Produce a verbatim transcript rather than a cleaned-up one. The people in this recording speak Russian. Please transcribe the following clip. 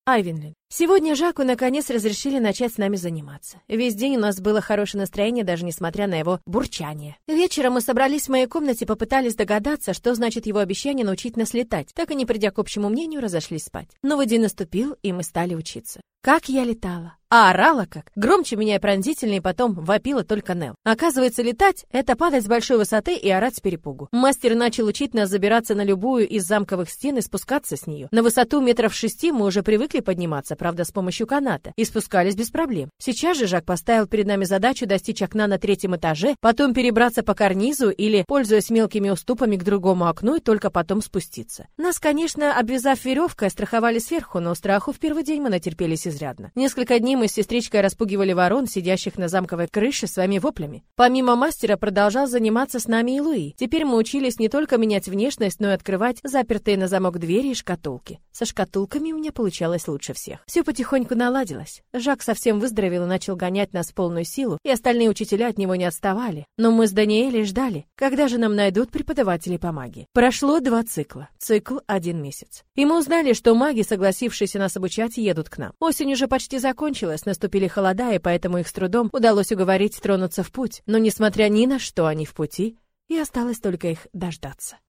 Айвенлин. Сегодня Жаку наконец разрешили начать с нами заниматься. Весь день у нас было хорошее настроение, даже несмотря на его бурчание. Вечером мы собрались в моей комнате, попытались догадаться, что значит его обещание научить нас летать. Так и не придя к общему мнению, разошлись спать. Новый день наступил, и мы стали учиться. Как я летала! А орала как! Громче меня и пронзительнее, и потом вопила только Нел. Оказывается, летать — это падать с большой высоты и орать с перепугу. Мастер начал учить нас забираться на любую из замковых стен и спускаться с нее. На высоту метров шести мы уже привыкли подниматься, правда, с помощью каната, и спускались без проблем. Сейчас же Жак поставил перед нами задачу достичь окна на третьем этаже, потом перебраться по карнизу или, пользуясь мелкими уступами, к другому окну и только потом спуститься. Нас, конечно, обвязав веревкой, страховали сверху, но страху в первый день мы натерпелись изрядно. Несколько дней мы с сестричкой распугивали ворон, сидящих на замковой крыше, своими воплями. Помимо мастера продолжал заниматься с нами и Луи. Теперь мы учились не только менять внешность, но и открывать запертые на замок двери и шкатулки. Со шкатулками у меня получалось лучше всех. Все потихоньку наладилось. Жак совсем выздоровел и начал гонять нас в полную силу, и остальные учителя от него не отставали. Но мы с Даниэлей ждали, когда же нам найдут преподавателей по магии. Прошло два цикла. Цикл один месяц. И мы узнали, что маги, согласившиеся нас обучать, едут к нам. Осень уже почти закончилась, наступили холода, и поэтому их с трудом удалось уговорить тронуться в путь. Но, несмотря ни на что, они в пути, и осталось только их дождаться.